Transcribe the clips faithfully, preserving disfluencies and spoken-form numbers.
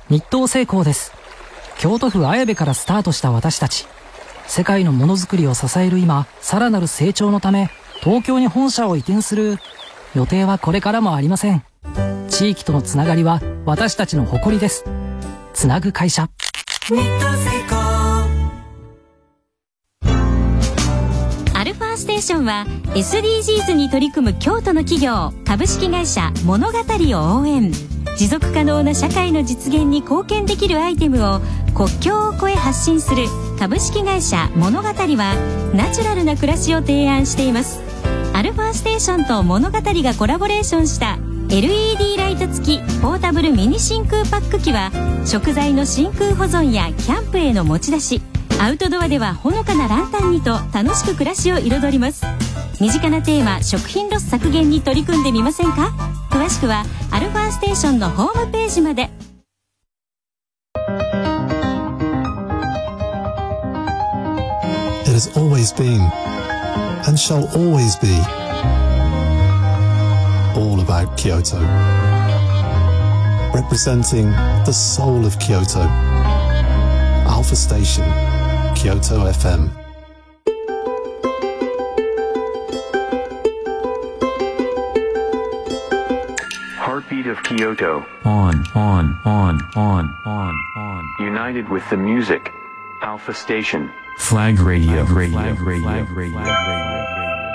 日東製鋼です。京都府綾部からスタートした私たち。世界のものづくりを支える今、さらなる成長のため東京に本社を移転する予定はこれからもありません。地域とのつながりは私たちの誇りです。つなぐ会社、日東製鋼。 アルファステーションは エスディージーズ に取り組む京都の企業株式会社物語を応援。持続可能な社会の実現に貢献できるアイテムを国境を越え発信する株式会社物語はナチュラルな暮らしを提案しています。アルファステーションと物語がコラボレーションした エルイーディー ライト付きポータブルミニ真空パック機は食材の真空保存やキャンプへの持ち出し、アウトドアではほのかなランタンにと楽しく暮らしを彩ります。身近なテーマ、食品ロス削減に取り組んでみませんか？詳しくはアルファステーションのホームページまで。 It has always been and shall always be all about Kyoto, representing the soul of Kyoto. Alpha Station, Kyoto エフエム。 Heartbeat of Kyoto. On, on, on, on, on, on. United with the music. Alpha Station. Flag Radio, radio, flag radio, radio, radio, flag radio.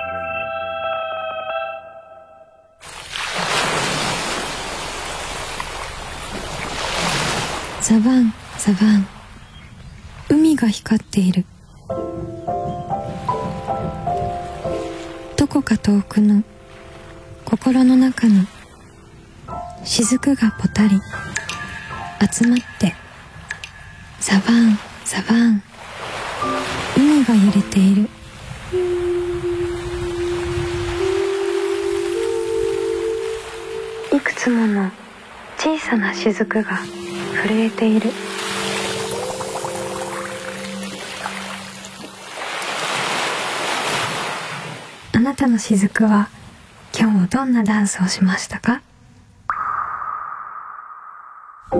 ザバン、ザバン。海が光っている。どこか遠くの心の中の雫がぽたり集まってザバンザバン。海が揺れている。いくつもの小さな雫が震えている。あなたの雫は今日もどんなダンスをしましたか？こ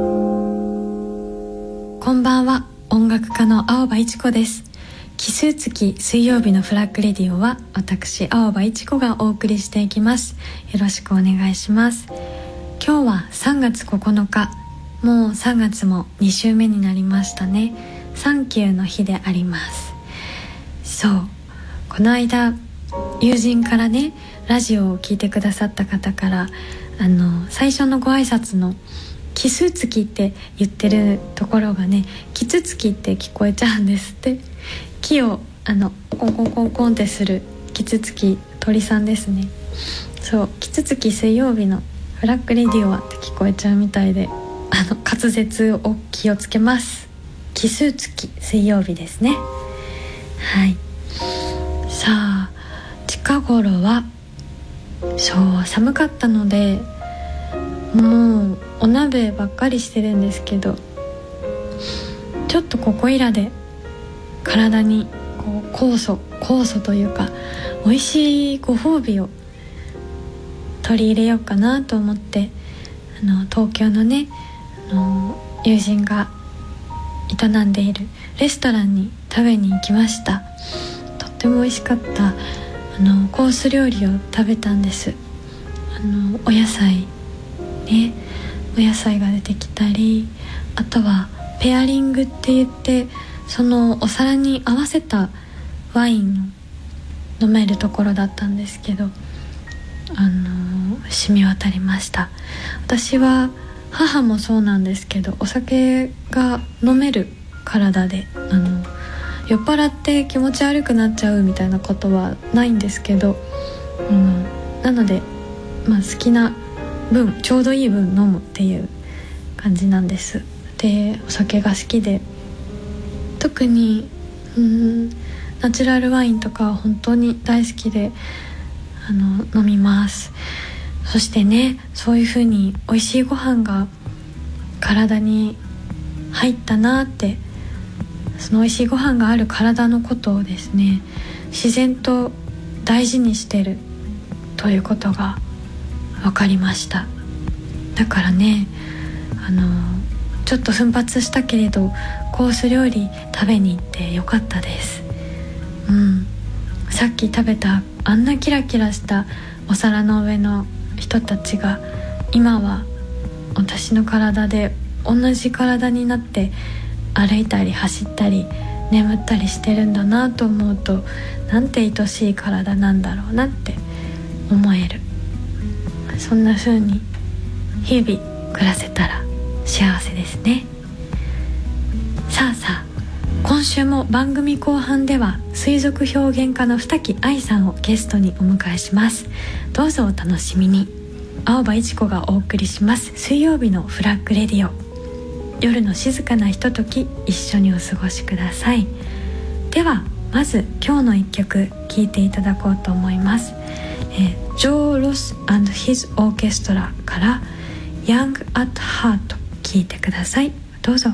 んばんは、音楽家の青葉一子です。奇数月水曜日のフラッグレディオは私青葉一子がお送りしていきます。よろしくお願いします。今日はさんがつここのか、もうさんがつもに週目になりましたね。サンキューの日であります。そう、この間友人からね、ラジオを聞いてくださった方からあの最初のご挨拶の奇数月って言ってるところがね、キツツキって聞こえちゃうんですって。木をあのコンコンコンコンってするキツツキ、鳥さんですね。そう、キツツキ水曜日のフラッグレディオはって聞こえちゃうみたいで、あの滑舌を気をつけます。奇数月水曜日ですね。はい。さあ近頃はそう寒かったのでもうお鍋ばっかりしてるんですけど、ちょっとここいらで体にこう酵素酵素というか美味しいご褒美を取り入れようかなと思って、あの東京のねあの友人が営んでいるレストランに食べに行きました。とっても美味しかったあのコース料理を食べたんです。あのお野菜ね、お野菜が出てきたり、あとはペアリングって言ってそのお皿に合わせたワインを飲めるところだったんですけど、あの染み渡りました。私は母もそうなんですけどお酒が飲める体で、あの酔っ払って気持ち悪くなっちゃうみたいなことはないんですけど、うん、なので、まあ、好きな分ちょうどいい分飲むっていう感じなんです。でお酒が好きで、特にうんナチュラルワインとかは本当に大好きであの飲みます。そしてね、そういう風に美味しいご飯が体に入ったなって、その美味しいご飯がある体のことをですね、自然と大事にしてるということが分かりました。だからね、あのちょっと奮発したけれどコース料理食べに行ってよかったです。うん、さっき食べたあんなキラキラしたお皿の上の人たちが今は私の体で同じ体になって歩いたり走ったり眠ったりしてるんだなと思うと、なんて愛しい体なんだろうなって思える。そんな風に日々暮らせたら幸せですね。さあさあ、今週も番組後半では水族表現家の二木愛さんをゲストにお迎えします。どうぞお楽しみに。青葉一子がお送りします水曜日のフラッグレディオ。夜の静かなひととき一緒にお過ごしください。ではまず今日の一曲聴いていただこうと思います。えー、ジョー・ロス and His Orchestra からYoung at Heart 聴いてください。どうぞ。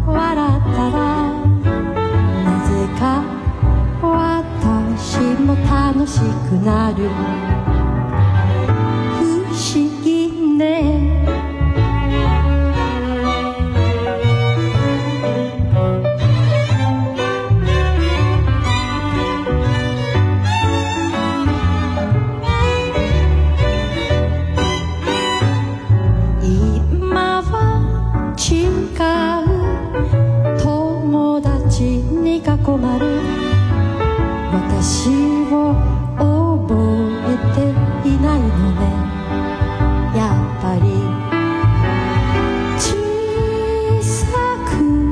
も楽しくなる不思議ね今は違う友達に囲まれ私を覚えていないのねやっぱり小さく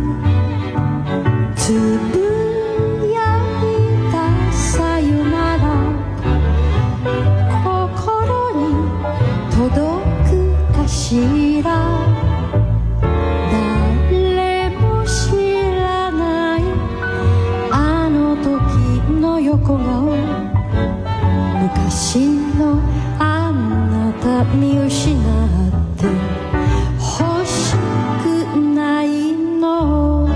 つぶやいたさよなら心に届くかしら誰も知らないあの時の横顔昔のあなた見失って欲しくないの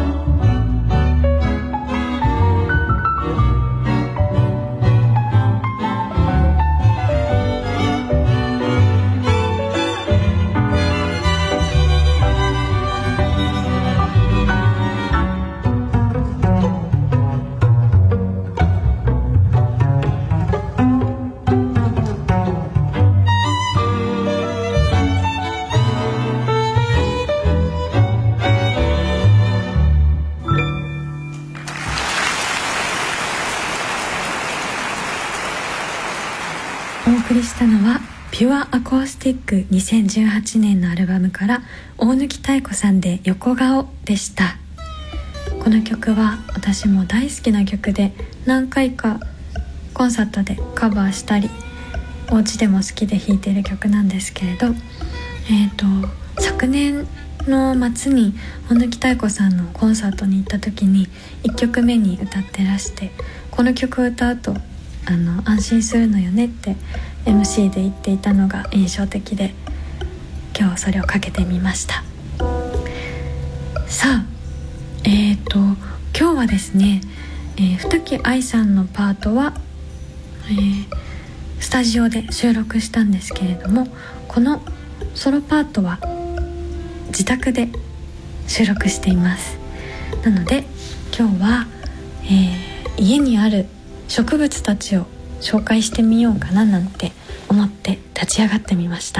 お送りしたのはピュアアコースティックにせんじゅうはちねんのアルバムから大貫妙子さんで横顔でした。この曲は私も大好きな曲で何回かコンサートでカバーしたりお家でも好きで弾いてる曲なんですけれど、えーと昨年の末に大貫妙子さんのコンサートに行った時にいっきょくめに歌ってらして、この曲を歌うとあの安心するのよねって エムシー で言っていたのが印象的で、今日それをかけてみました。さあえーと今日はですね、えー、二木愛さんのパートは、えー、スタジオで収録したんですけれども、このソロパートは自宅で収録しています。なので今日は、えー、家にある植物たちを紹介してみようかななんて思って立ち上がってみました。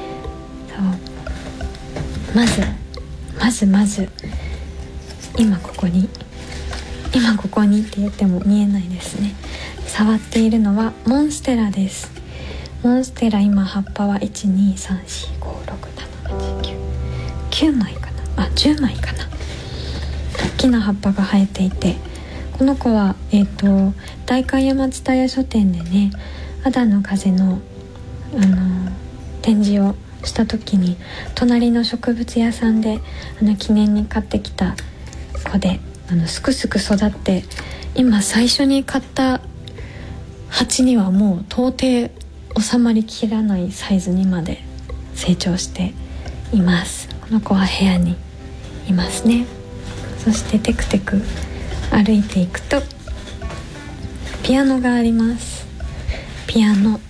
そうまずまずまず今ここに今ここにって言っても見えないですね。触っているのはモンステラです。モンステラ今葉っぱはいちにさんよんごろくななはちきゅうきゅうまいかな、あじゅうまいかな。大きな葉っぱが生えていて、この子は、えーと、代官山蔦屋書店でね、アダの風の、あのー、展示をした時に隣の植物屋さんであの記念に買ってきた子で、あのすくすく育って、今最初に買った鉢にはもう到底収まりきらないサイズにまで成長しています。この子は部屋にいますね。そしてテクテク歩いていくとピアノがあります。ピアノ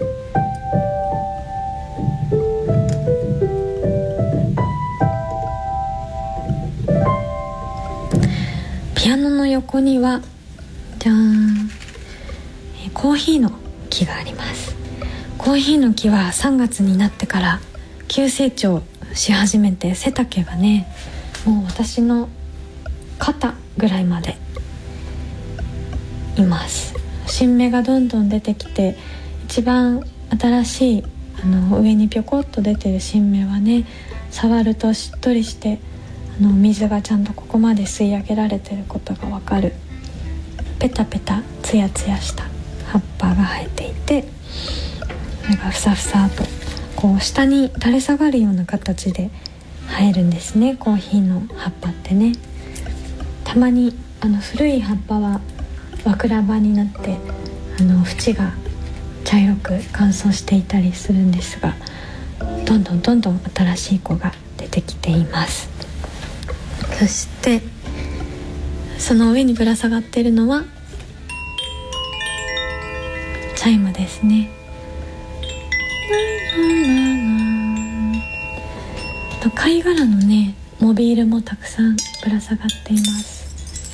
ピアノの横にはじゃーん、えコーヒーの木があります。コーヒーの木はさんがつになってから急成長し始めて、背丈がねもう私の肩ぐらいまでいます。新芽がどんどん出てきて、一番新しいあの上にぴょこっと出てる新芽はね、触るとしっとりして、あの水がちゃんとここまで吸い上げられてることがわかる、ペタペタツヤツヤした葉っぱが生えていて、それがふさふさとこう下に垂れ下がるような形で生えるんですね。コーヒーの葉っぱってね、たまにあの古い葉っぱはわくら葉になってあの縁が茶色く乾燥していたりするんですが、どんどんどんどん新しい子が出てきています。そしてその上にぶら下がっているのはチャイムですね。と貝殻のねモビールもたくさんぶら下がっています。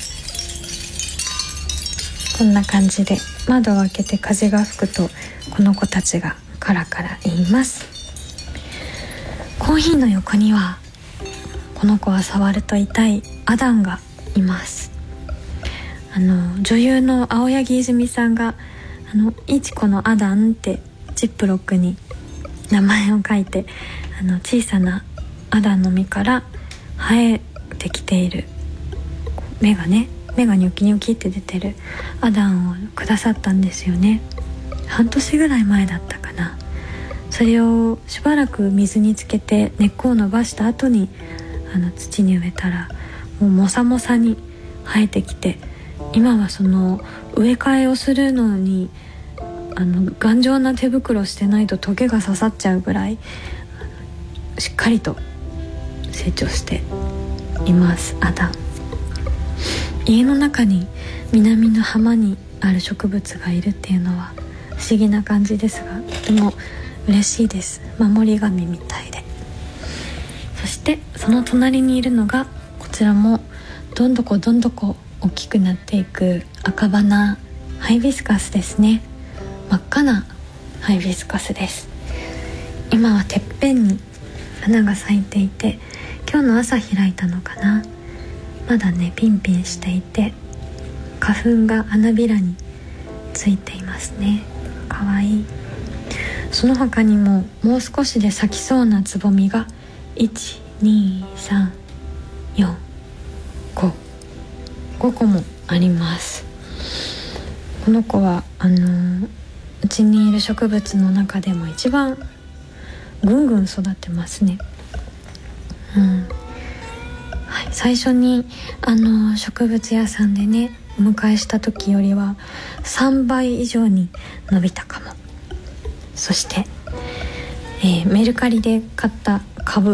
こんな感じで窓を開けて風が吹くとこの子たちがカラカラ言います。コーヒーの横にはこの子は触ると痛いアダンがいます。あの女優の青柳泉さんがあのいちこのアダンってジップロックに名前を書いて、あの小さなアダンの実から生えてきている芽がね芽がニョキニョキって出てるアダンをくださったんですよね。半年ぐらい前だったかな。それをしばらく水につけて根っこを伸ばした後にあの土に植えたらもうもさもさに生えてきて、今はその植え替えをするのにあの頑丈な手袋してないとトゲが刺さっちゃうぐらいしっかりと成長しています。アダン、家の中に南の浜にある植物がいるっていうのは不思議な感じですが、とても嬉しいです。守り神みたいで。そしてその隣にいるのがこちらもどんどこどんどこ大きくなっていく赤花ハイビスカスですね。真っ赤なハイビスカスです。今はてっぺんに花が咲いていて、今日の朝開いたのかな。まだねピンピンしていて花粉が花びらについていますね。かわいい。その他にももう少しで咲きそうなつぼみがいち、に、さん、よん、ご ごこもあります。この子はあのー、うちにいる植物の中でも一番ぐんぐん育ってますね。うんはい、最初にあの植物屋さんでねお迎えした時よりはさんばい以上に伸びたかも。そして、えー、メルカリで買った株、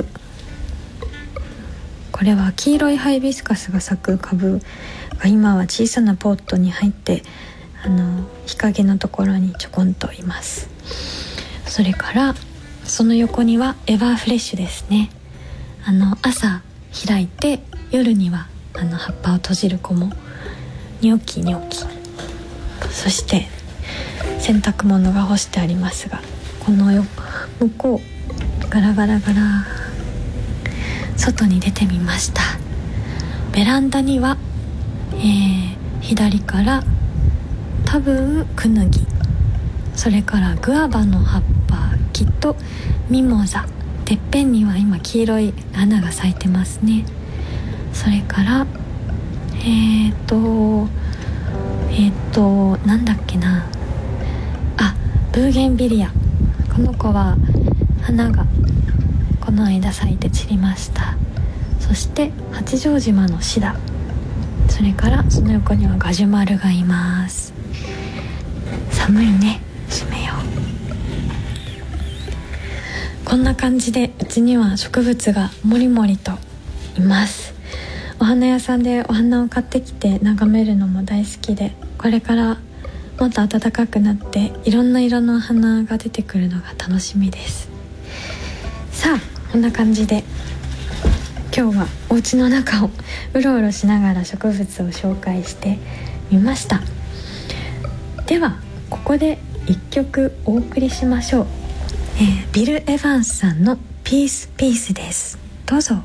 これは黄色いハイビスカスが咲く株が今は小さなポットに入ってあの日陰のところにちょこんといます。それからその横にはエバーフレッシュですね。あの朝開いて夜にはあの葉っぱを閉じる子もニョキニョキ。そして洗濯物が干してありますが、このよ向こうガラガラガラ外に出てみました。ベランダには、えー、左から多分クヌギ、それからグアバの葉っぱ、きっとミモザ、てっぺんには今黄色い花が咲いてますね。それからえーとえーとなんだっけなあブーゲンビリア、この子は花がこの間咲いて散りました。そして八丈島のシダ、それからその横にはガジュマルがいます。寒いね、閉めよう。こんな感じでうちには植物がもりもりといます。お花屋さんでお花を買ってきて眺めるのも大好きで、これからもっと暖かくなっていろんな色の花が出てくるのが楽しみです。さあこんな感じで今日はお家の中をうろうろしながら植物を紹介してみました。ではここで一曲お送りしましょう。えー、ビル・エヴァンスさんのピースピースです。どうぞ。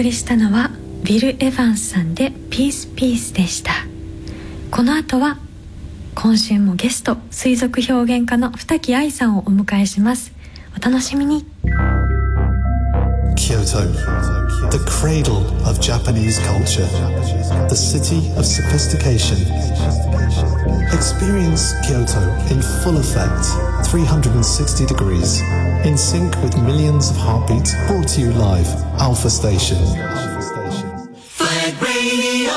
送りしたのはウィル・エヴァンスさんでピースピースでした。この後は今週もゲスト水族表現家の二木愛さんをお迎えします。お楽しみに。 Kyoto, the cradle of Japanese culture, the city of sophistication. Experience Kyoto in full effect, three hundred sixty degrees, in sync with millions of heartbeats, brought to you live, Alpha Station. Flag Radio!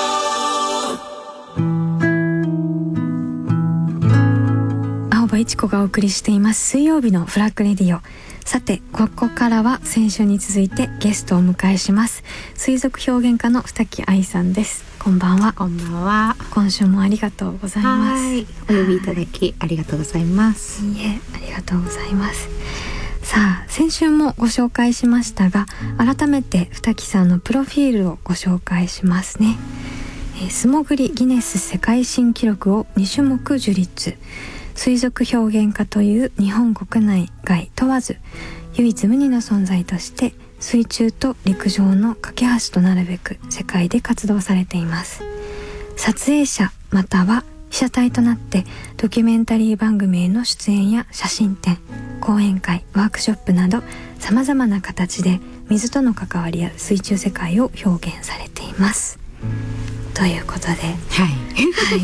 青葉一子がお送りしています水曜日のフラッグレディオ。さてここからは先週に続いてゲストをお迎えします。水族表現家の二木愛さんです。こんばんは。 こんばんは。 今週もありがとうございます。 はい、お呼びいただきありがとうございます。 いいえ、ありがとうございます。さあ先週もご紹介しましたが、改めて二木さんのプロフィールをご紹介しますね。えー、素潜りギネス世界新記録をに種目樹立、水族表現家という日本国内外問わず唯一無二の存在として水中と陸上の架け橋となるべく世界で活動されています。撮影者または被写体となってドキュメンタリー番組への出演や写真展、講演会、ワークショップなどさまざまな形で水との関わりや水中世界を表現されています。ということで、はい、はい、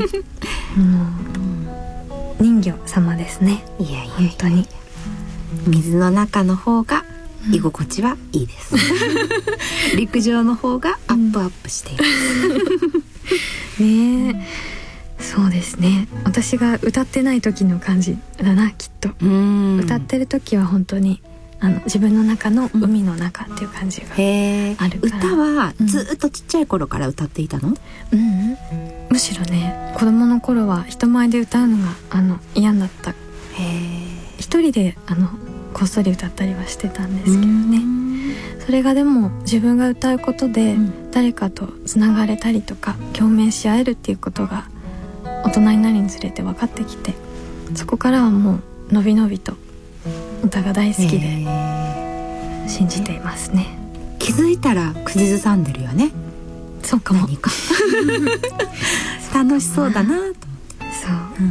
もう人魚様ですね。 いやいやいや、 本当に水の中の方が居心地はいいです、うん、陸上の方がアップアップしている、 うん、ねえ、そうですね。私が歌ってない時の感じだな、きっと。うん、歌ってる時は本当にあの自分の中の海の中っていう感じがあるから、 歌はずっとちっちゃい頃から歌っていたの？ うん、うん、むしろね、子供の頃は人前で歌うのがあの嫌だった。へえ。一人であのこっそり歌ったりはしてたんですけどね。それがでも自分が歌うことで誰かとつながれたりとか共鳴し合えるっていうことが大人になるにつれて分かってきて、そこからはもうのびのびと歌が大好きで信じていますね。 気づいたら口ずさんでるよね。 そうかも。 何か楽しそうだなと思って。 そう、うん、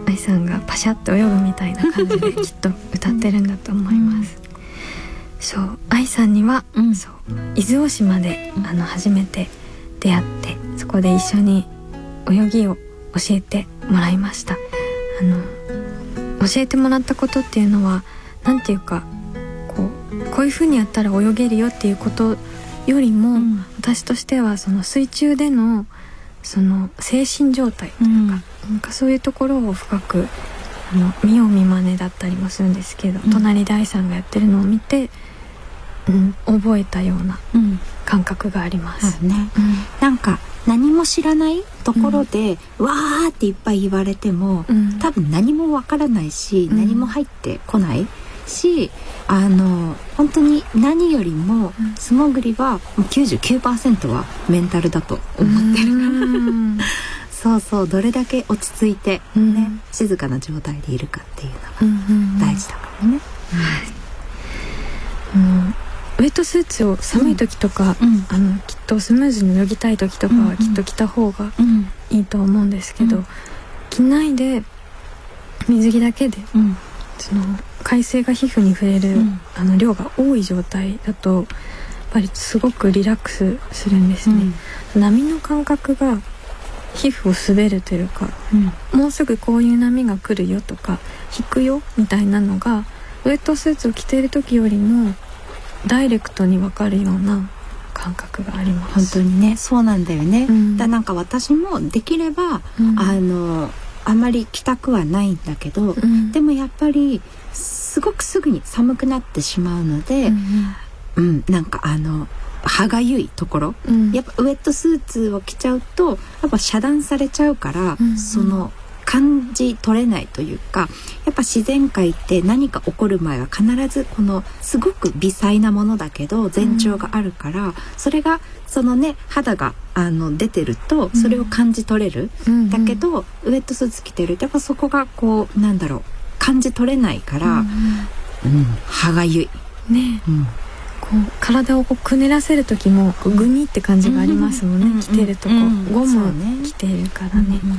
愛さんがパシャッと泳ぐみたいな感じできっと歌ってるんだと思います、うん、そう愛さんには、うん、そう伊豆大島で、うん、あの初めて出会って、そこで一緒に泳ぎを教えてもらいました。あの教えてもらったことっていうのはなんていうか、こうこういう風にやったら泳げるよっていうことよりも、うん、私としてはその水中でのその精神状態というか、うん、なんかそういうところを深くあの見よう見まねだったりもするんですけど、うん、隣で愛さんがやってるのを見て、うん、覚えたような感覚があります、 うんね、うん、なんか何も知らないところで、うん、わーっていっぱい言われても、うん、多分何もわからないし、うん、何も入ってこないし、あの本当に何よりも素潜りは きゅうじゅうきゅうパーセント はメンタルだと思ってるからそうそう、どれだけ落ち着いて、ね、うん、静かな状態でいるかっていうのが大事だからね、 うんうんうん、ウェットスーツを寒い時とか、うん、あのきっとスムーズに泳ぎたい時とかはきっと着た方がいいと思うんですけど、うん、着ないで水着だけで、うん、その海水が皮膚に触れる、うん、あの量が多い状態だとやっぱりすごくリラックスするんですね、うん、波の感覚が皮膚を滑るというか、うん、もうすぐこういう波が来るよとか引くよみたいなのがウェットスーツを着ている時よりもダイレクトに分かるような感覚があります。 本当にね、そうなんだよね、うん、だなんか私もできれば、うん、あのあまり着たくはないんだけど、うん、でもやっぱりすごくすぐに寒くなってしまうので、うんうん、なんかあの歯がゆいところ、うん、やっぱウェットスーツを着ちゃうとやっぱ遮断されちゃうから、うんうん、その感じ取れないというか、やっぱ自然界って何か起こる前は必ずこのすごく微細なものだけど前兆があるから、うん、それがそのね肌があの出てるとそれを感じ取れる、うん、だけどウェットスーツ着てるとやっぱそこがこうなんだろう感じ取れないから、うんうん、歯がゆいね、うん、こう体をこうくねらせる時もこうグニって感じがありますもんね、うん、着てるとこ、うん、ゴム着てるからね、うんうん、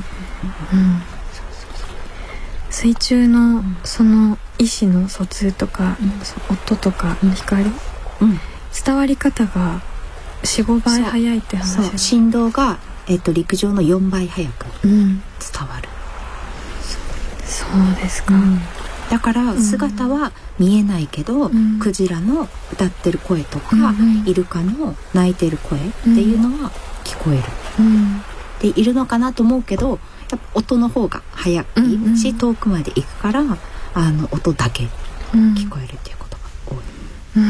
水中のその意思の疎通とか、うん、音とか光、うん、伝わり方が よん,ご 倍速いって話。 そうそう、振動が、えー、と陸上のよんばい速く伝わる、 うん、そうですか、うん、 だから姿は見えないけど、うん、クジラの歌ってる声とか、うん、イルカの鳴いてる声っていうのは聞こえる、うん、でいるのかなと思うけど、やっぱ音の方が速いし、うんうん、遠くまで行くからあの音だけ聞こえるっていうことが多い、うん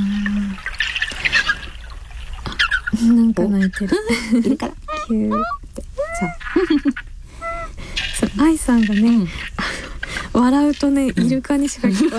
うん、なんか泣いてるいるからキューってそうそう、愛さんがね、うん笑うとね、イルカにしか聞こ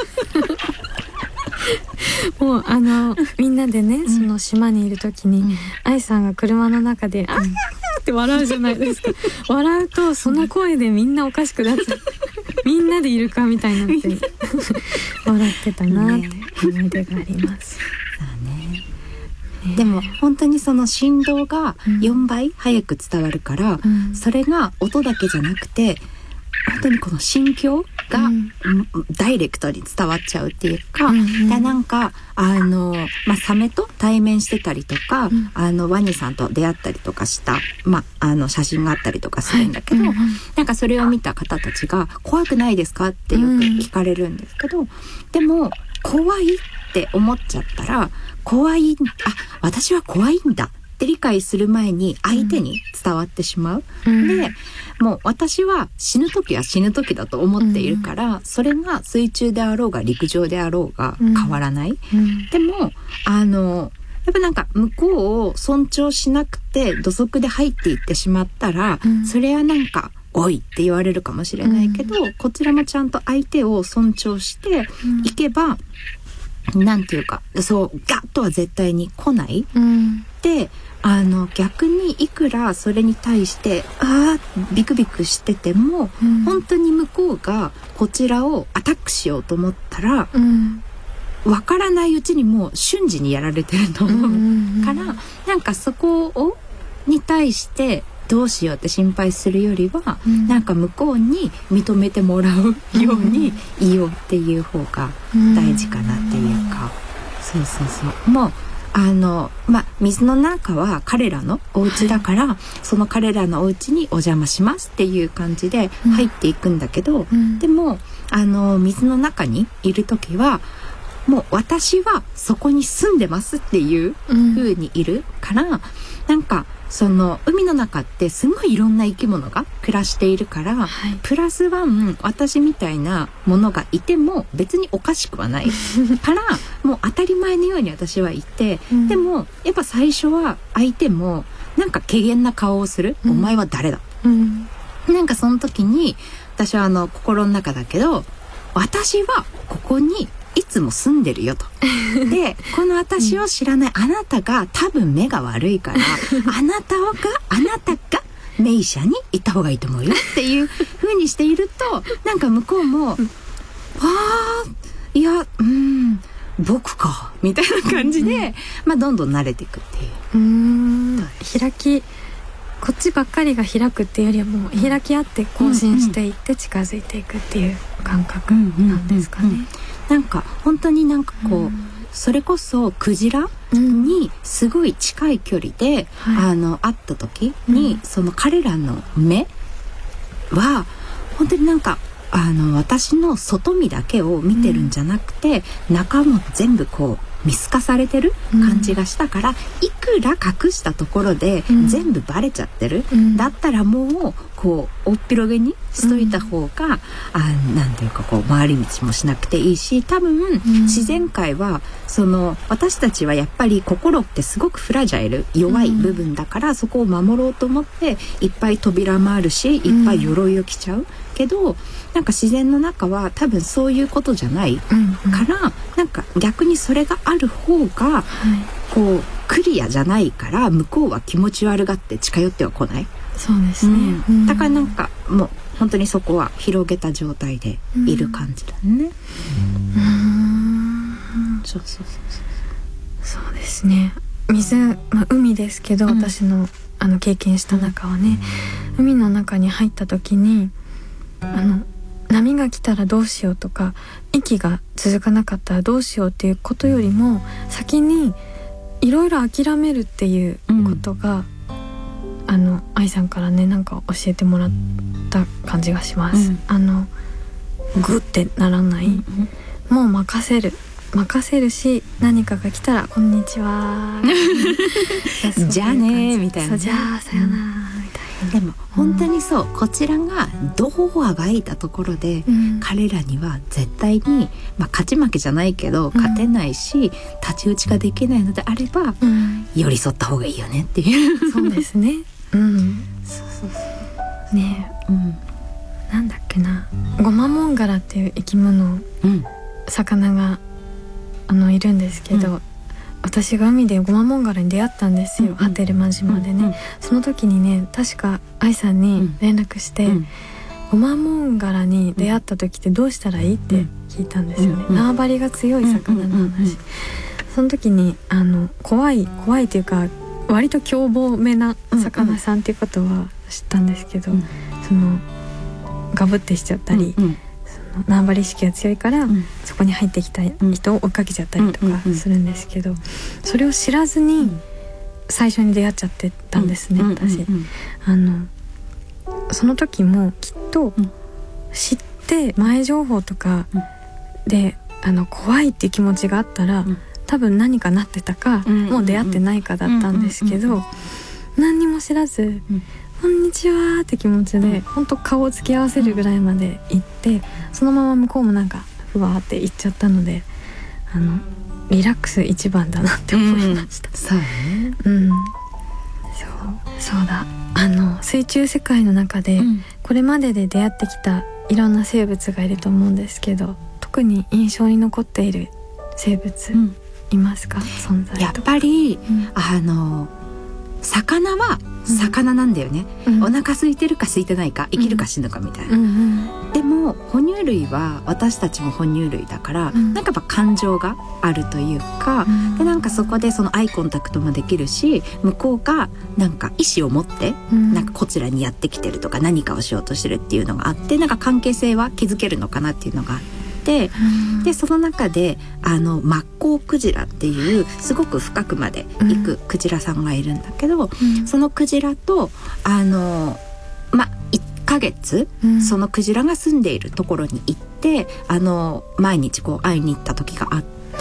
えもうあのみんなでね、うん、その島にいる時に、うん、愛さんが車の中で、うん、あーって笑うじゃないですか笑うとその声でみんなおかしくなっちゃうみんなでイルカみたいになって笑ってたなって思い出があります、 ねね、でも本当にその振動がよんばい早く伝わるから、うん、それが音だけじゃなくて本当にこの心境が、うん、ダイレクトに伝わっちゃうっていうか、うんうん、でなんかあの、まあ、サメと対面してたりとか、うん、あのワニさんと出会ったりとかした、まあ、あの写真があったりとかするんだけど、はい、うんうん、なんかそれを見た方たちが怖くないですかってよく聞かれるんですけど、うん、でも怖いって思っちゃったら怖い、あ、私は怖いんだって理解する前に相手に伝わってしまう、うん、でもう私は死ぬ時は死ぬ時だと思っているから、うん、それが水中であろうが陸上であろうが変わらない、うんうん、でもあのやっぱなんか向こうを尊重しなくて土足で入っていってしまったら、うん、それはなんかおいって言われるかもしれないけど、うん、こちらもちゃんと相手を尊重していけば、うん、なんていうかそうガッとは絶対に来ない、うん、であの逆にいくらそれに対してあービクビクしてても、うん、本当に向こうがこちらをアタックしようと思ったら、うん、分からないうちにもう瞬時にやられてると思う、うんうんうん、からなんかそこをに対してどうしようって心配するよりは、うん、なんか向こうに認めてもらうように言おうっていう方が大事かなっていうか、うん、そうそうそうもうあのまあ、水の中は彼らのお家だから、はい、その彼らのお家にお邪魔しますっていう感じで入っていくんだけど、うん、でもあの水の中にいる時はもう私はそこに住んでますっていう風にいるから、うん、なんかその海の中ってすごいいろんな生き物が暮らしているから、はい、プラスワン私みたいなものがいても別におかしくはないからもう当たり前のように私はいて、うん、でもやっぱ最初は相手もなんか怪げな顔をする、うん、お前は誰だ、うん、なんかその時に私はあの心の中だけど私はここにいつも住んでるよとでこの私を知らないあなたが多分目が悪いからあなたがあなたが名車に行った方がいいと思うよっていう風にしているとなんか向こうもあーいやうん僕かみたいな感じで、まあ、どんどん慣れていくっていう。うーん開きこっちばっかりが開くっていうよりはもう開き合って更新していって近づいていくっていう感覚なんですかね。 なんか本当になんかこう、うん、それこそクジラにすごい近い距離で、うん、あの会った時に、うん、その彼らの目は本当になんかあの私の外見だけを見てるんじゃなくて、うん、中も全部こう見透かされてる感じがしたから、うん、いくら隠したところで全部バレちゃってる、うん、だったらもうこうおっぴろげにしといた方が、うん、あなんていうかこう回り道もしなくていいし多分、うん、自然界はその私たちはやっぱり心ってすごくフラジャイル弱い部分だから、うん、そこを守ろうと思っていっぱい扉もあるしいっぱい鎧を着ちゃう、うん、けどなんか自然の中は多分そういうことじゃないから、うんうん、なんか逆にそれがある方が、はい、こうクリアじゃないから向こうは気持ち悪がって近寄っては来ない。 そうですね、 うん、だからなんかもう本当にそこは広げた状態でいる感じだね。うん、うん、そうそうそうそう。 そうですね。水、まあ、海ですけど、うん、私のあの経験した中はね、うん、海の中に入った時にあの波が来たらどうしようとか息が続かなかったらどうしようっていうことよりも先にいろいろ諦めるっていうことが、うん、あの愛さんからねなんか教えてもらった感じがします、うん、あのグッてならない、うん、もう任せる任せるし何かが来たらこんにちはじゃあねみたいな、 じゃあさよならみたいな。 でも本当にそう、うん、こちらがどうあがいたところで、うん、彼らには絶対に、まあ、勝ち負けじゃないけど勝てないし、うん、太刀打ちができないのであれば、うん、寄り添った方がいいよねっていうそうですね、うん、そうそうそうねえ、うん、なんだっけな、ゴマモンガラっていう生き物、うん、魚があのいるんですけど、うん、私が海でゴマモンガラに出会ったんですよ、うん、波照間島でね、うんうん、その時にね確か愛さんに連絡して、うん、ゴマモンガラに出会った時ってどうしたらいいって聞いたんですよね、うん、縄張りが強い魚の話、うんうんうん、その時にあの怖い怖いというか割と凶暴めな魚さんっていうことは知ったんですけど、うん、そのガブってしちゃったり、うんうん、縄張り意識が強いから、うん、そこに入ってきた人を追っかけちゃったりとかするんですけど、それを知らずに最初に出会っちゃってたんですね、うん、私、うんうんうん、あのその時もきっと知って前情報とかであの怖いっていう気持ちがあったら、うん、多分何かなってたか、うんうんうん、もう出会ってないかだったんですけど、うんうんうん、何にも知らず、うんこんにちはって気持ちで本当顔を突き合わせるぐらいまで行って、そのまま向こうもなんかふわーって行っちゃったので、あのリラックス一番だなって思いました、うん、 そうね、 うん、そうそうだ、あの水中世界の中でこれまでで出会ってきたいろんな生物がいると思うんですけど、特に印象に残っている生物いますか、うん、存在とか。 やっぱり、うん、あの魚は魚なんだよね、うん、お腹空いてるか空いてないか生きるか死ぬかみたいな、うんうんうん、でも哺乳類は私たちも哺乳類だから、うん、なんかやっぱ感情があるというか、うん、でなんかそこでそのアイコンタクトもできるし、向こうがなんか意思を持って、うん、なんかこちらにやってきてるとか何かをしようとしてるっていうのがあって、なんか関係性は築けるのかなっていうのがあって、うん、でその中であのマッコウクジラっていうすごく深くまで行くクジラさんがいるんだけど、うん、そのクジラとあのまあいっかげつ、うん、そのクジラが住んでいるところに行ってあの毎日こう会いに行った時があって、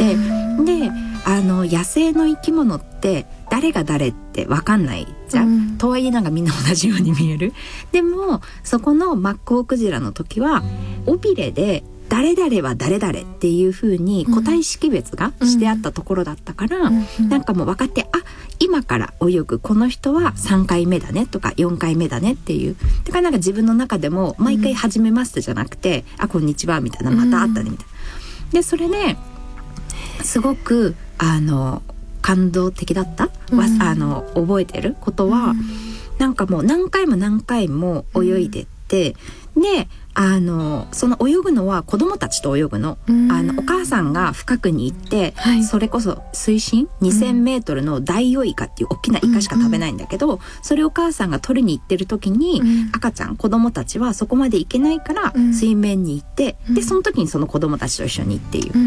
うん、であの野生の生き物って誰が誰って分かんないじゃん、うん、とはいえなんかみんな同じように見える。でもそこのマッコウクジラの時は尾びれで誰々は誰々っていう風に個体識別がしてあったところだったから、うんうん、なんかもう分かって、あ、今から泳ぐこの人はさんかいめだねとかよんかいめだねっていう、だからなんか自分の中でも毎回初めましてじゃなくて、うん、あ、こんにちはみたいな、また会ったねみたいな。でそれですごくあの感動的だった、うん、あの覚えてることは、うん、なんかもう何回も何回も泳いでって、うん、であのその泳ぐのは子供たちと泳ぐの、うん、あのお母さんが深くに行って、はい、それこそ水深にせんメートルのダイオウイカっていう大きなイカしか食べないんだけど、うんうん、それをお母さんが取りに行ってる時に、うん、赤ちゃん子供たちはそこまで行けないから水面に行って、うん、でその時にその子供たちと一緒にっていう、うんうん、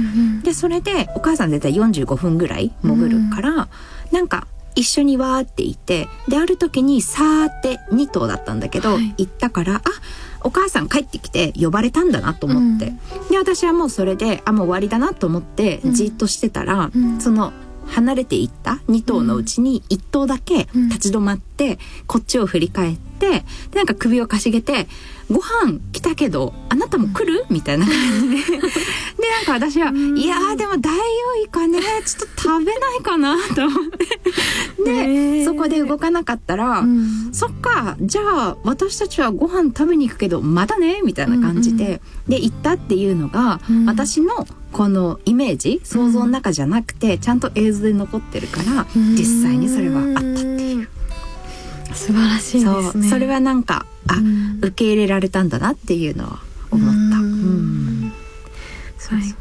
でそれでお母さん絶対よんじゅうごふんぐらい潜るから、うん、なんか一緒にわーっていて、である時にさーってに頭だったんだけど、はい、行ったから、あ、お母さん帰ってきて呼ばれたんだなと思って、うん、で私はもうそれであもう終わりだなと思ってじっとしてたら、うん、その離れていったに頭のうちにいち頭だけ立ち止まって、うん、こっちを振り返ってでなんか首をかしげて、ご飯来たけどあなたも来るみたいな感じででなんか私は、うん、いやーでもダイオウイカねちょっと食べないかなと思ってでそこで動かなかったら、うん、そっかじゃあ私たちはご飯食べに行くけどまたねみたいな感じで、うんうん、で行ったっていうのが、うん、私のこのイメージ想像の中じゃなくて、うん、ちゃんと映像で残ってるから、うん、実際にそれはあったっていう。 素晴らしいですね。 そう、それはなんかあ、うん、受け入れられたんだなっていうのは思った。うん、 そう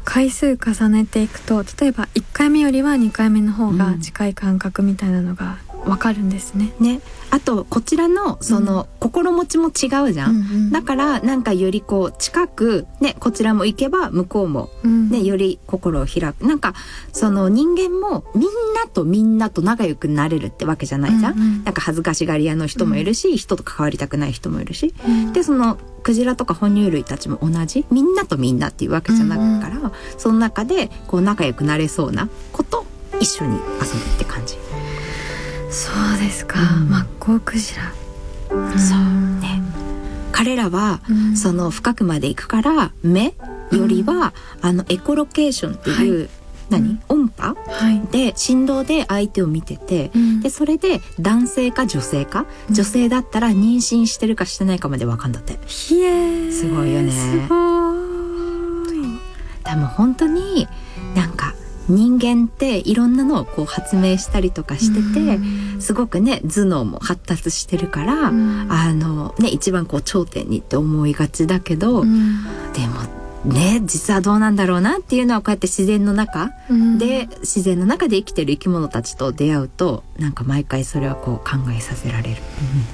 回数重ねていくと、例えばいっかいめよりはにかいめの方が近い感覚みたいなのがわかるんですね。 ね、あとこちらのその、うん、心持ちも違うじゃん、うんうん、だからなんかよりこう近くね、こちらも行けば向こうもね、うん、より心を開く。なんかその人間もみんなとみんなと仲良くなれるってわけじゃないじゃん、うんうん、なんか恥ずかしがり屋の人もいるし、うん、人と関わりたくない人もいるし、うん、でそのクジラとか哺乳類たちも同じ、みんなとみんなっていうわけじゃないから、うんうん、その中でこう仲良くなれそうなこと一緒に遊ぶって感じ。 そうですか、うん、マッコウクジラ、 うん、そうね。彼らは、うん、その深くまで行くから目よりは、うん、あのエコロケーションっていう、はい、何、うん、音波、はい、で振動で相手を見てて、うん、でそれで男性か女性か、うん、女性だったら妊娠してるかしてないかまで分かんだって。 ひえ、 すごいよね。 すごい。 でも本当になんか人間っていろんなのをこう発明したりとかしてて、うん、すごくね頭脳も発達してるから、うん、あのね一番こう頂点にって思いがちだけど、うん、でもね実はどうなんだろうなっていうのはこうやって自然の中、うん、で自然の中で生きてる生き物たちと出会うとなんか毎回それはこう考えさせられる。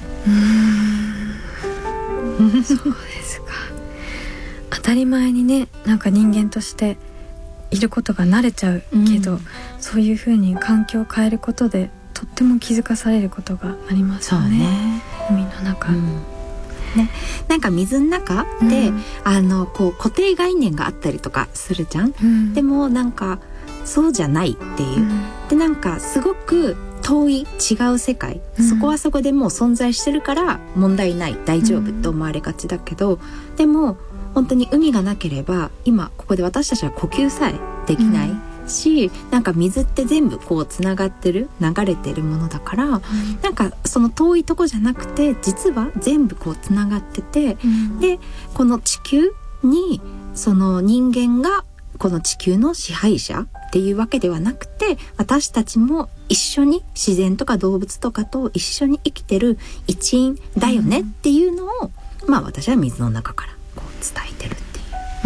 うん、そうですか。当たり前にねなんか人間としていることが慣れちゃうけど、うん、そういう風に環境を変えることでとっても気づかされることがありますよね。そうね、海の中、うんね、なんか水の中で、うん、あのこう固定概念があったりとかするじゃん、うん、でもなんかそうじゃないっていう、うん、でなんかすごく遠い違う世界、うん、そこはそこでもう存在してるから問題ない大丈夫って思われがちだけど、うん、でも本当に海がなければ今ここで私たちは呼吸さえできないし、うん、なんか水って全部こうつながってる流れてるものだから、うん、なんかその遠いとこじゃなくて実は全部こうつながってて、うん、でこの地球にその人間がこの地球の支配者っていうわけではなくて私たちも一緒に自然とか動物とかと一緒に生きてる一員だよねっていうのを、うん、まあ私は水の中からこう伝えてるっていう、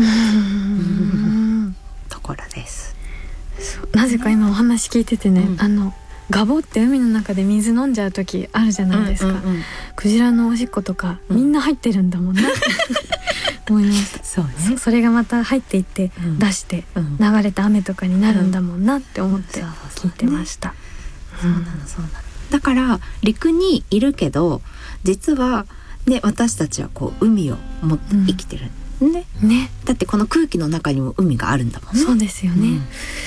うん、ところです。 なぜか今お話聞いててね、うん、あのガボって海の中で水飲んじゃう時あるじゃないですか、うんうんうん、クジラのおしっことか、うん、みんな入ってるんだもんな思いました。 そうね、 そ, それがまた入っていって、うん、出して流れた雨とかになるんだもんなって思って聞いてました。 そうなのそうなの。だから陸にいるけど実はね私たちはこう海を持って生きてる、うんねね、 だってこの空気の中にも海があるんだもんね。 そうですよね、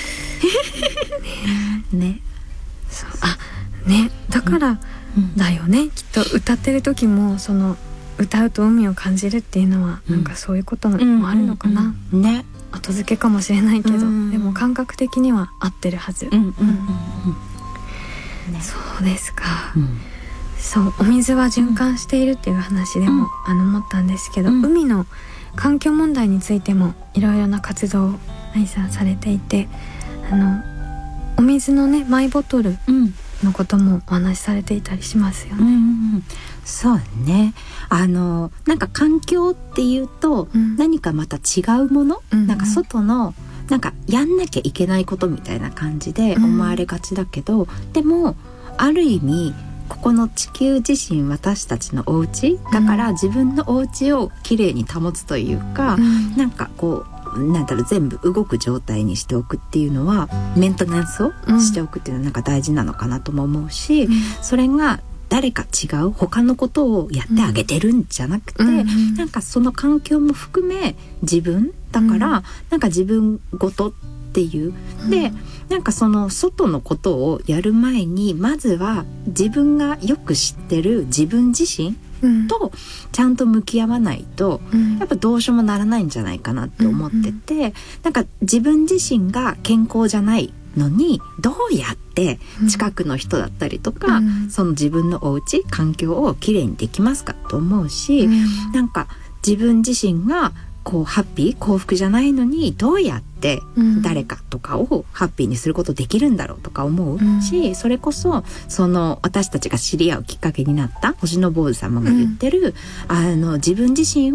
うん、ね, ねそうあねだからだよね、うん、きっと歌ってる時もその歌うと海を感じるっていうのは、うん、なんかそういうこともあるのかな、うんうんうん、ね後付けかもしれないけど、うん、でも感覚的には合ってるはず、うんうんうんうんね、そうですか、うん、そうお水は循環しているっていう話でも、うん、あの思ったんですけど、うん、海の環境問題についてもいろいろな活動を愛さんされていてあのお水のねマイボトルのこともお話しされていたりしますよね、うんうん、 そうねあのなんか環境っていうと、うん、何かまた違うもの、うんうん、なんか外のなんかやんなきゃいけないことみたいな感じで思われがちだけど、うん、でもある意味ここの地球自身私たちのお家だから自分のお家をきれいに保つというか、うん、なんかこうなんだろう全部動く状態にしておくっていうのはメンテナンスをしておくっていうのはなんか大事なのかなとも思うし、うん、それが誰か違う他のことをやってあげてるんじゃなくて、うん、なんかその環境も含め自分だから、うん、なんか自分ごとっていうで、うん、なんかその外のことをやる前にまずは自分がよく知ってる自分自身とちゃんと向き合わないと、うん、やっぱどうしようもならないんじゃないかなって思ってて、うんうん、なんか自分自身が健康じゃないのにどうやって近くの人だったりとか、うん、その自分のお家環境をきれいにできますかと思うし、うん、なんか自分自身がこうハッピー幸福じゃないのにどうやって誰かとかをハッピーにすることできるんだろうとか思うし、うん、それこそその私たちが知り合うきっかけになった星の坊主様が言ってる、うん、あの自分自身を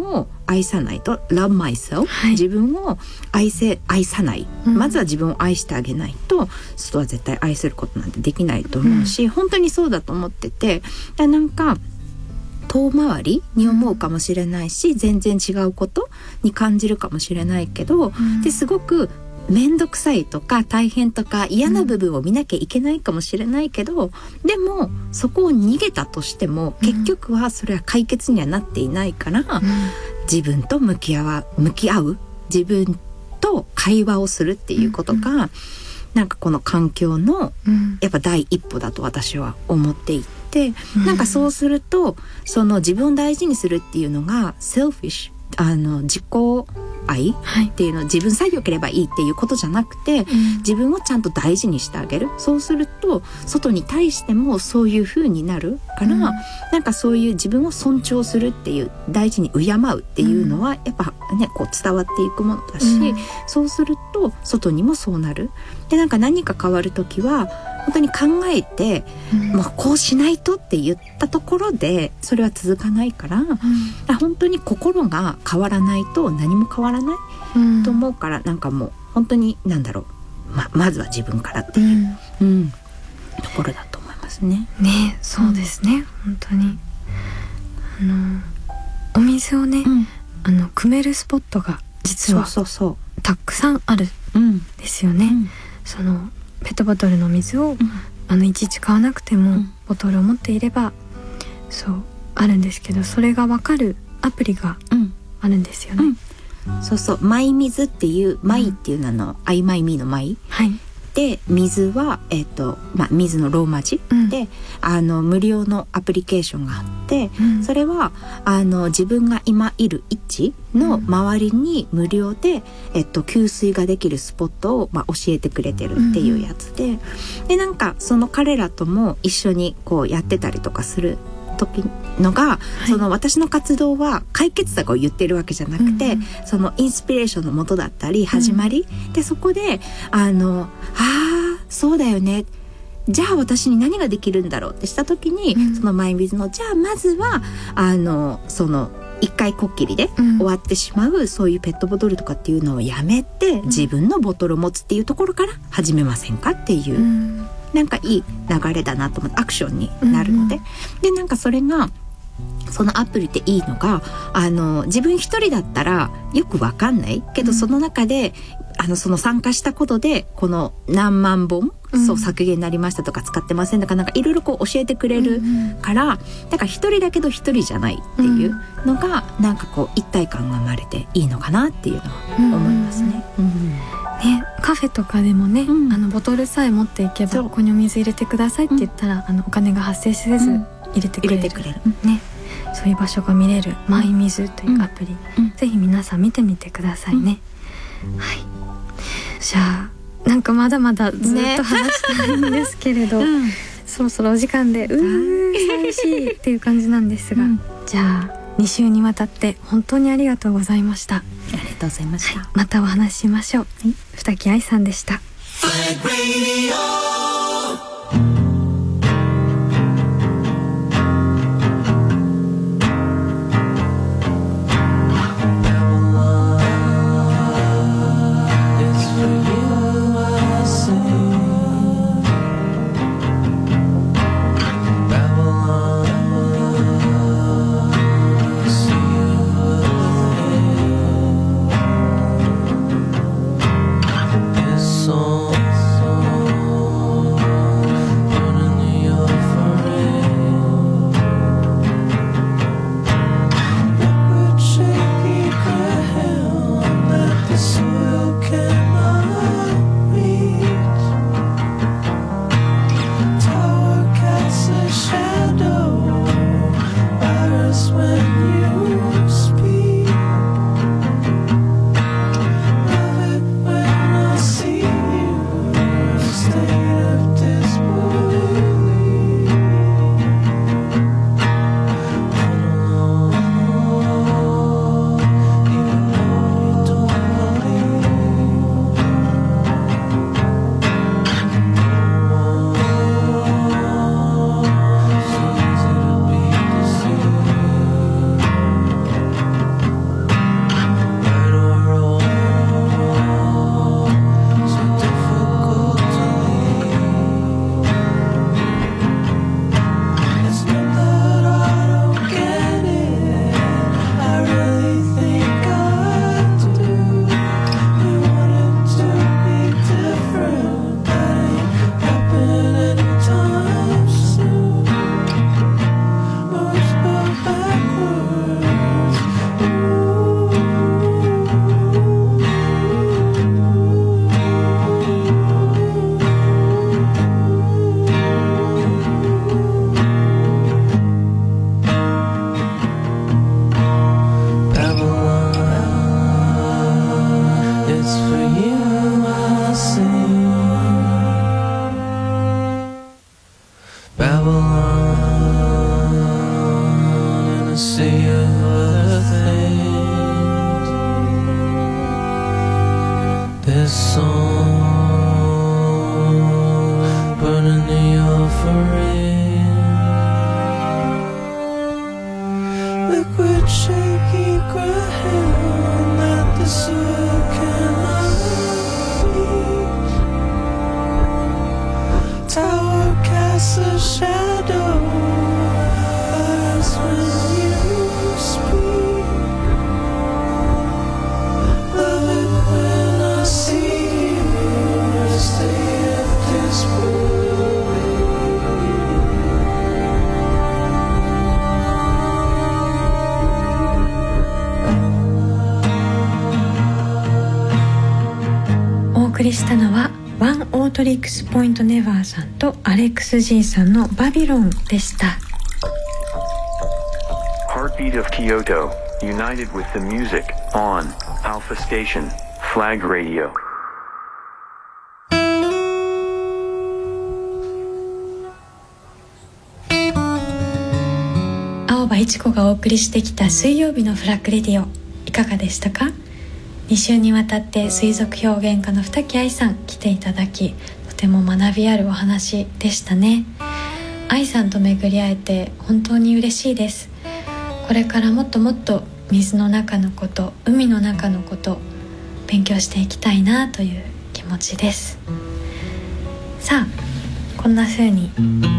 愛さないと love myself、はい、自分を愛せ愛さない、うん、まずは自分を愛してあげないと外は絶対愛することなんてできないと思うし、うん、本当にそうだと思ってて、なんか遠回りに思うかもしれないし、うん、全然違うことに感じるかもしれないけど、うん、ですごく面倒くさいとか大変とか嫌な部分を見なきゃいけないかもしれないけど、うん、でもそこを逃げたとしても結局はそれは解決にはなっていないから、うん、自分と向き合わ向き合う自分と会話をするっていうことが、うん、なんかこの環境のやっぱ第一歩だと私は思っていて、うん、なんかそうするとその自分を大事にするっていうのがセルフィッシュ、あの自己愛っていうの、はい、自分さえ良ければいいっていうことじゃなくて、うん、自分をちゃんと大事にしてあげる。そうすると外に対してもそういう風になるから、うん、なんかそういう自分を尊重するっていう大事に敬うっていうのは、うん、やっぱねこう伝わっていくものだし、うん、そうすると外にもそうなる。でなんか何か変わるときは本当に考えて、うん、もうこうしないとって言ったところでそれは続かないから、うん、本当に心が変わらないと何も変わらない、うん、と思うから、なんかもう本当に何だろう、ま, まずは自分からっていう、うんうん、ところだと思いますね。 ね、そうですね、うん、本当にあのお水をね、うん、あの汲めるスポットが実はそうそうそうたくさんあるんですよね、うん、そのペットボトルの水を、うん、あのいちいち買わなくても、うん、ボトルを持っていればそうあるんですけど、それが分かるアプリがあるんですよね、 うんうん、そうそう、マイ水っていうマイっていうのの、うん、アイマイミーのマイ、はい、で水は、えーとまあ、水のローマ字、うん、であの無料のアプリケーションがあって、うん、それはあの自分が今いる位置の周りに無料で、えっと、給水ができるスポットを、まあ、教えてくれてるっていうやつで、うん、でなんかその彼らとも一緒にこうやってたりとかする時のが、はい、その私の活動は解決策を言ってるわけじゃなくて、うん、そのインスピレーションの元だったり始まり、うん、でそこであのあーそうだよね、じゃあ私に何ができるんだろうってした時に、うん、そのマイビズのじゃあまずはあのその一回こっきりで終わってしまう、うん、そういうペットボトルとかっていうのをやめて、うん、自分のボトルを持つっていうところから始めませんかっていう、うん、なんかいい流れだなと思ってアクションになるので、うんうん、でなんかそれがそのアプリっていいのがあの自分一人だったらよくわかんないけど、うん、その中であのその参加したことでこの何万本、うん、そう削減になりましたとか使ってませんとかなんかいろいろこう教えてくれるから、うん、だから一人だけど一人じゃないっていうのが、うん、なんかこう一体感が生まれていいのかなっていうのは思いますね。うんうんね、カフェとかでもね、うん、あのボトルさえ持っていけばここにお水入れてくださいって言ったら、うん、あのお金が発生せず入れてくれる、うん、入れてくれる、ね、そういう場所が見れるマイ水というアプリ、うん、ぜひ皆さん見てみてくださいね、うん、はい。じゃあなんかまだまだずっと話したいんですけれど、ねうん、そろそろお時間でうー寂しいっていう感じなんですが、うん、じゃあに週にわたって本当にありがとうございました。 ありがとうございました、 はい、またお話ししましょう、はい、二木愛さんでした。 So It's for you I sing. Babylon in a sea of other things. This song burning the offering. Liquid shaky ground that the soul cannot reach. Tower casts a shadow as when you speak. Love it when I see you stay at this point. お送りしたのはワンオートリックスポイントネバーさんとアレックス G さんのバビロンでした。 Heartbeat of Kyoto, united with the music, on Alpha Station, Flag Radio. 青葉一子がお送りしてきた水曜日のフラッグレディオ、いかがでしたか？に週にわたって水族表現家の二木愛さん来ていただき、とても学びあるお話でしたね。愛さんと巡り会えて本当に嬉しいです。これからもっともっと水の中のこと、海の中のこと勉強していきたいなという気持ちです。さあ、こんな風に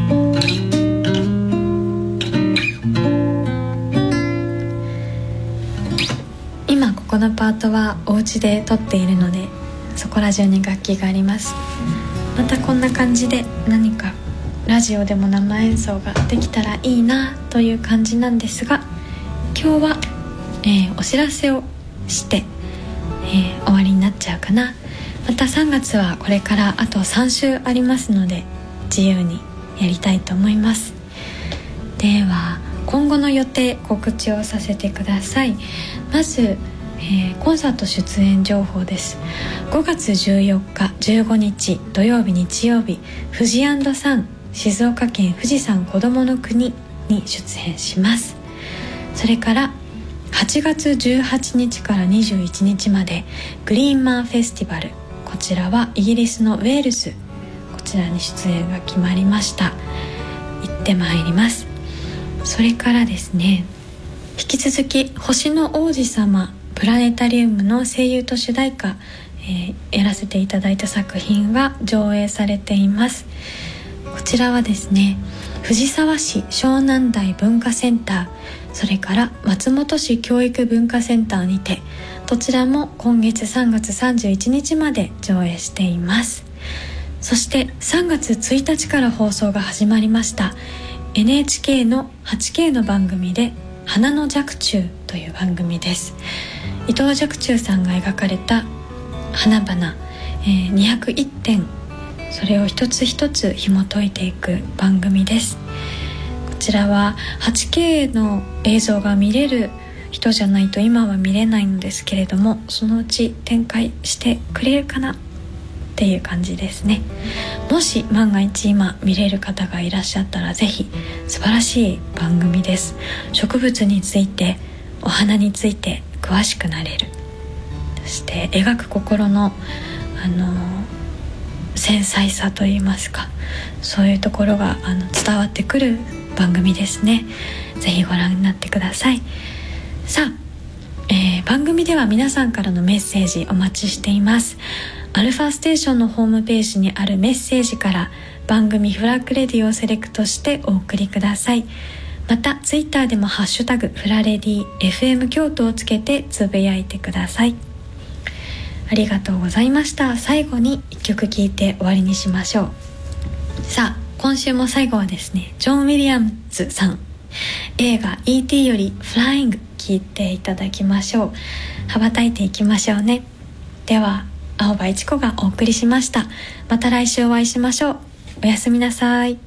今ここのパートはお家で撮っているので、そこら中に楽器があります。またこんな感じで何かラジオでも生演奏ができたらいいなという感じなんですが、今日は、えー、お知らせをして、えー、終わりになっちゃうかな。またさんがつはこれからあとさん週ありますので、自由にやりたいと思います。では今後の予定告知をさせてください。まず、えー、コンサート出演情報です。ごがつじゅうよっかじゅうごにち土曜日日曜日、富士&山静岡県富士山こどもの国に出演します。それからはちがつじゅうはちにちからにじゅういちにちまでグリーンマンフェスティバル、こちらはイギリスのウェールズ、こちらに出演が決まりました。行ってまいります。それからですね、引き続き星の王子様プラネタリウムの声優と主題歌、えー、やらせていただいた作品が上映されています。こちらはですね、藤沢市湘南台文化センター、それから松本市教育文化センターにて、どちらも今月さんがつさんじゅういちにちまで上映しています。そしてさんがつついたちから放送が始まりました エヌエイチケー の はちケー の番組で花の若冲という番組です。伊藤若冲さんが描かれた花々、えー、にひゃくいってん、それを一つ一つ紐解いていく番組です。こちらは はちケー の映像が見れる人じゃないと今は見れないのですけれども、そのうち展開してくれるかなっていう感じですね。もし万が一今見れる方がいらっしゃったら、ぜひ、素晴らしい番組です。植物について、お花について詳しくなれる。そして描く心のあの繊細さといいますか、そういうところがあの伝わってくる番組ですね。ぜひご覧になってください。さあ、えー、番組では皆さんからのメッセージお待ちしています。アルファステーションのホームページにあるメッセージから番組フラッグレディをセレクトしてお送りください。またツイッターでもハッシュタグフラレディ エフエム 京都をつけてつぶやいてください。ありがとうございました。最後にいっきょく聴いて終わりにしましょう。さあ、今週も最後はですね、ジョン・ウィリアムズさん、映画 イーティー よりフライング聴いていただきましょう。羽ばたいていきましょうね。では青葉一子がお送りしました。また来週お会いしましょう。おやすみなさい。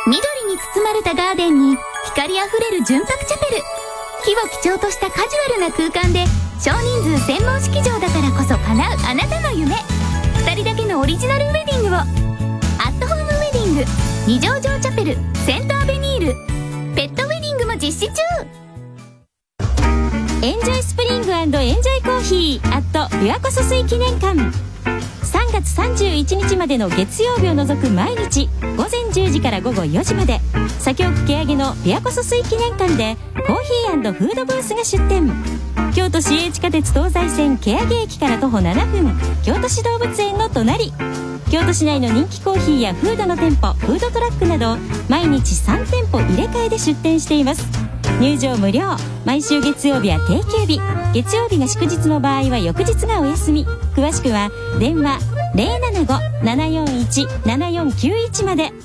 緑に包まれたガーデンに光あふれる純白チャペル。木を基調としたカジュアルな空間で少人数専門式場だからこそ叶うあなたの夢。ふたりだけのオリジナルウェディングを。アットホームウェディング二条城チャペルセントアベニール。ペットウェディングも実施中。 エンジョイスプリング&エンジョイコーヒーアット琵琶湖疎水記念館。さんがつさんじゅういちにちまでの月曜日を除く毎日ごぜんじゅうじからごごよじまで、左京区欅の琵琶湖疎水記念館でコーヒー&フードブースが出店。京都市営地下鉄東西線欅駅から徒歩ななふん、京都市動物園の隣。京都市内の人気コーヒーやフードの店舗、フードトラックなど毎日さんてんぽ入れ替えで出店しています。入場無料。毎週月曜日は定休日、月曜日が祝日の場合は翌日がお休み。詳しくは電話 ゼロななご ななよんいち ななよんきゅういち まで。